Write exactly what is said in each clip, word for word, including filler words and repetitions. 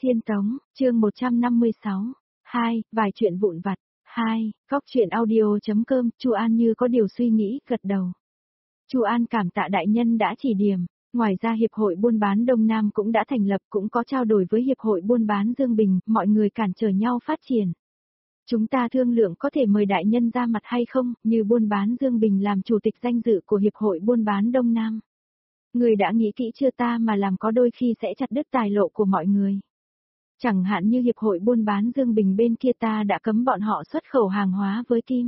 Thiên Tống, chương một trăm năm mươi sáu. hai, vài chuyện vụn vặt. hai, Góc truyện audio.com, Chu An như có điều suy nghĩ, gật đầu. Chu An cảm tạ đại nhân đã chỉ điểm, ngoài ra Hiệp hội Buôn bán Đông Nam cũng đã thành lập, cũng có trao đổi với Hiệp hội Buôn bán Dương Bình, mọi người cản trở nhau phát triển. Chúng ta thương lượng có thể mời đại nhân ra mặt hay không, như Buôn bán Dương Bình làm chủ tịch danh dự của Hiệp hội Buôn bán Đông Nam. Người đã nghĩ kỹ chưa, ta mà làm có đôi khi sẽ chặt đứt tài lộ của mọi người. Chẳng hạn như Hiệp hội Buôn bán Dương Bình bên kia ta đã cấm bọn họ xuất khẩu hàng hóa với Kim.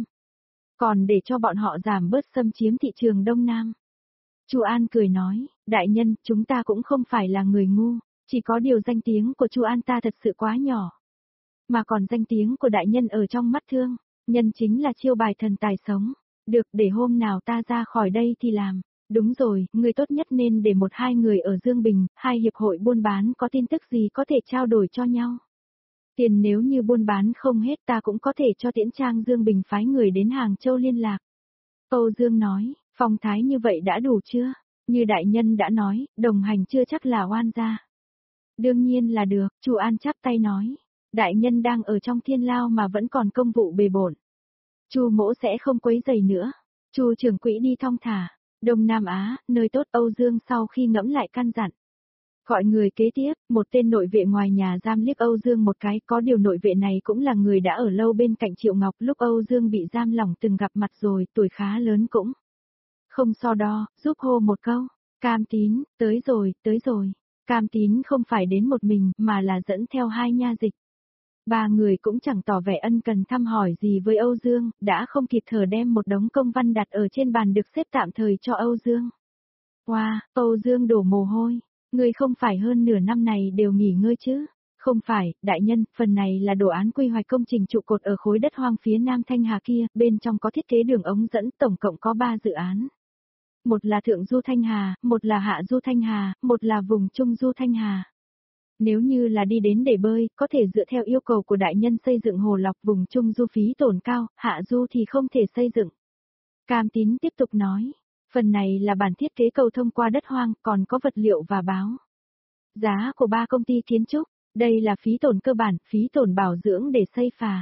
Còn để cho bọn họ giảm bớt xâm chiếm thị trường Đông Nam. Chu An cười nói, đại nhân, chúng ta cũng không phải là người ngu, chỉ có điều danh tiếng của Chu An ta thật sự quá nhỏ. Mà còn danh tiếng của đại nhân ở trong mắt thương, nhân chính là chiêu bài thần tài sống. Được, để hôm nào ta ra khỏi đây thì làm. Đúng rồi, người tốt nhất nên để một hai người ở Dương Bình, hai hiệp hội buôn bán có tin tức gì có thể trao đổi cho nhau. Tiền nếu như buôn bán không hết ta cũng có thể cho Tiễn Trang Dương Bình phái người đến Hàng Châu liên lạc. Âu Dương nói, phong thái như vậy đã đủ chưa? Như đại nhân đã nói, đồng hành chưa chắc là oan gia. Đương nhiên là được, Chu An chắp tay nói. Đại nhân đang ở trong thiên lao mà vẫn còn công vụ bề bộn. Chu mỗ sẽ không quấy rầy nữa. Chu trưởng quỹ đi thong thả. Đông Nam Á, nơi tốt. Âu Dương sau khi ngẫm lại căn dặn. Gọi người kế tiếp, một tên nội vệ ngoài nhà giam liếc Âu Dương một cái, có điều nội vệ này cũng là người đã ở lâu bên cạnh Triệu Ngọc lúc Âu Dương bị giam lỏng từng gặp mặt rồi, tuổi khá lớn cũng. Không so đo, giúp hô một câu, Cam Tín, tới rồi, tới rồi. Cam Tín không phải đến một mình mà là dẫn theo hai nha dịch. Ba người cũng chẳng tỏ vẻ ân cần thăm hỏi gì với Âu Dương, đã không kịp thở đem một đống công văn đặt ở trên bàn được xếp tạm thời cho Âu Dương. Wow, Âu Dương đổ mồ hôi, người không phải hơn nửa năm này đều nghỉ ngơi chứ? Không phải, đại nhân, phần này là đồ án quy hoạch công trình trụ cột ở khối đất hoang phía Nam Thanh Hà kia, bên trong có thiết kế đường ống dẫn, tổng cộng có ba dự án. Một là Thượng Du Thanh Hà, một là Hạ Du Thanh Hà, một là vùng Trung Du Thanh Hà. Nếu như là đi đến để bơi, có thể dựa theo yêu cầu của đại nhân xây dựng hồ lọc, vùng Trung Du phí tổn cao, Hạ Du thì không thể xây dựng. Cam Tín tiếp tục nói, phần này là bản thiết kế cầu thông qua đất hoang, còn có vật liệu và báo. Giá của ba công ty kiến trúc, đây là phí tổn cơ bản, phí tổn bảo dưỡng để xây phà.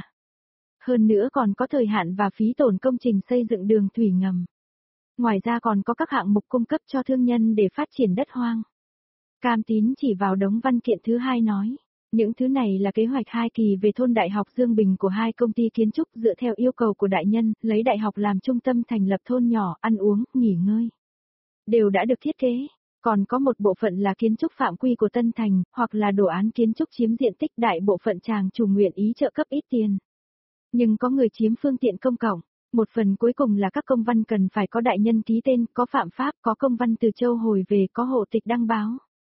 Hơn nữa còn có thời hạn và phí tổn công trình xây dựng đường thủy ngầm. Ngoài ra còn có các hạng mục cung cấp cho thương nhân để phát triển đất hoang. Cam Tín chỉ vào đống văn kiện thứ hai nói, những thứ này là kế hoạch hai kỳ về thôn Đại học Dương Bình của hai công ty kiến trúc dựa theo yêu cầu của đại nhân, lấy đại học làm trung tâm thành lập thôn nhỏ, ăn uống, nghỉ ngơi. Đều đã được thiết kế, còn có một bộ phận là kiến trúc phạm quy của Tân Thành, hoặc là đồ án kiến trúc chiếm diện tích đại bộ phận chàng chủ nguyện ý trợ cấp ít tiền. Nhưng có người chiếm phương tiện công cộng. Một phần cuối cùng là các công văn cần phải có đại nhân ký tên, có phạm pháp, có công văn từ châu hồi về, có hộ tịch đăng báo.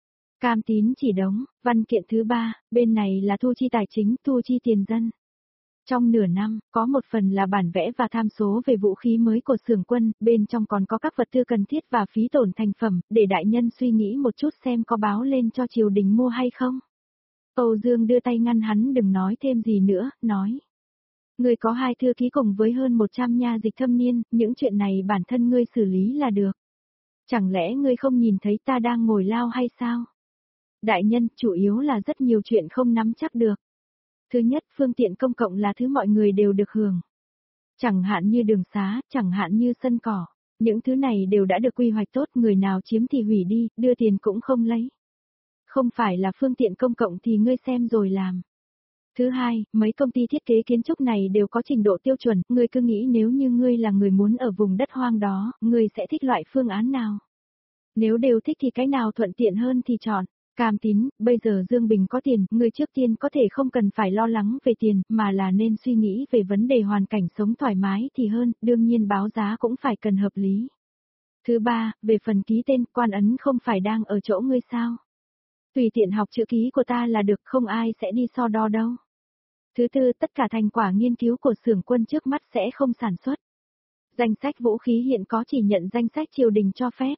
Cam Tín chỉ đóng, văn kiện thứ ba, bên này là thu chi tài chính, thu chi tiền dân. Trong nửa năm, có một phần là bản vẽ và tham số về vũ khí mới của xưởng quân, bên trong còn có các vật tư cần thiết và phí tổn thành phẩm, để đại nhân suy nghĩ một chút xem có báo lên cho triều đình mua hay không. Âu Dương đưa tay ngăn hắn đừng nói thêm gì nữa, nói. Ngươi có hai thư ký cùng với hơn một trăm nha dịch thâm niên, những chuyện này bản thân ngươi xử lý là được. Chẳng lẽ ngươi không nhìn thấy ta đang ngồi lao hay sao? Đại nhân, chủ yếu là rất nhiều chuyện không nắm chắc được. Thứ nhất, phương tiện công cộng là thứ mọi người đều được hưởng. Chẳng hạn như đường xá, chẳng hạn như sân cỏ. Những thứ này đều đã được quy hoạch tốt, người nào chiếm thì hủy đi, đưa tiền cũng không lấy. Không phải là phương tiện công cộng thì ngươi xem rồi làm. Thứ hai, mấy công ty thiết kế kiến trúc này đều có trình độ tiêu chuẩn, ngươi cứ nghĩ nếu như ngươi là người muốn ở vùng đất hoang đó, ngươi sẽ thích loại phương án nào? Nếu đều thích thì cái nào thuận tiện hơn thì chọn. Cam Tín, bây giờ Dương Bình có tiền, ngươi trước tiên có thể không cần phải lo lắng về tiền, mà là nên suy nghĩ về vấn đề hoàn cảnh sống thoải mái thì hơn, đương nhiên báo giá cũng phải cần hợp lý. Thứ ba, về phần ký tên, quan ấn không phải đang ở chỗ ngươi sao? Tùy tiện học chữ ký của ta là được, không ai sẽ đi so đo đâu. Thứ tư, tất cả thành quả nghiên cứu của xưởng quân trước mắt sẽ không sản xuất. Danh sách vũ khí hiện có chỉ nhận danh sách triều đình cho phép.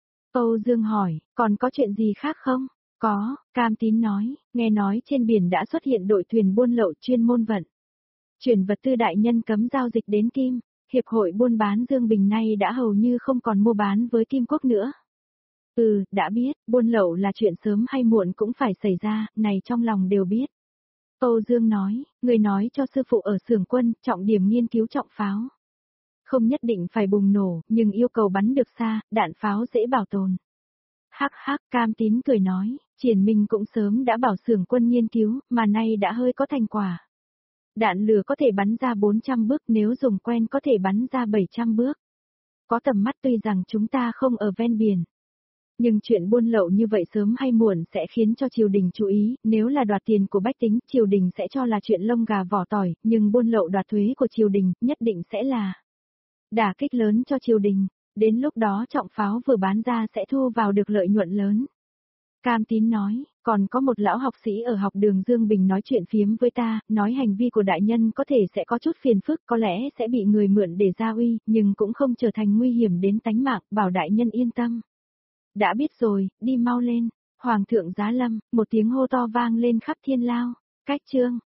Âu Dương hỏi, còn có chuyện gì khác không? Có, Cam Tín nói, nghe nói trên biển đã xuất hiện đội thuyền buôn lậu chuyên môn vận. Chuyển vật tư đại nhân cấm giao dịch đến Kim, Hiệp hội buôn bán Dương Bình nay đã hầu như không còn mua bán với Kim Quốc nữa. Ừ, đã biết, buôn lậu là chuyện sớm hay muộn cũng phải xảy ra, này trong lòng đều biết. Âu Dương nói, người nói cho sư phụ ở xưởng quân, trọng điểm nghiên cứu trọng pháo. Không nhất định phải bùng nổ, nhưng yêu cầu bắn được xa, đạn pháo dễ bảo tồn. Hắc hắc, Cam Tín cười nói, Triển Minh cũng sớm đã bảo xưởng quân nghiên cứu, mà nay đã hơi có thành quả. Đạn lửa có thể bắn ra bốn trăm bước, nếu dùng quen có thể bắn ra bảy trăm bước. Có tầm mắt tuy rằng chúng ta không ở ven biển. Nhưng chuyện buôn lậu như vậy sớm hay muộn sẽ khiến cho triều đình chú ý, nếu là đoạt tiền của bách tính, triều đình sẽ cho là chuyện lông gà vỏ tỏi, nhưng buôn lậu đoạt thuế của triều đình, nhất định sẽ là đả kích lớn cho triều đình, đến lúc đó trọng pháo vừa bán ra sẽ thu vào được lợi nhuận lớn. Cam Tín nói, còn có một lão học sĩ ở học đường Dương Bình nói chuyện phiếm với ta, nói hành vi của đại nhân có thể sẽ có chút phiền phức, có lẽ sẽ bị người mượn để gia uy, nhưng cũng không trở thành nguy hiểm đến tánh mạng, bảo đại nhân yên tâm. Đã biết rồi, đi mau lên. Hoàng thượng giá lâm, một tiếng hô to vang lên khắp thiên lao. Cách chương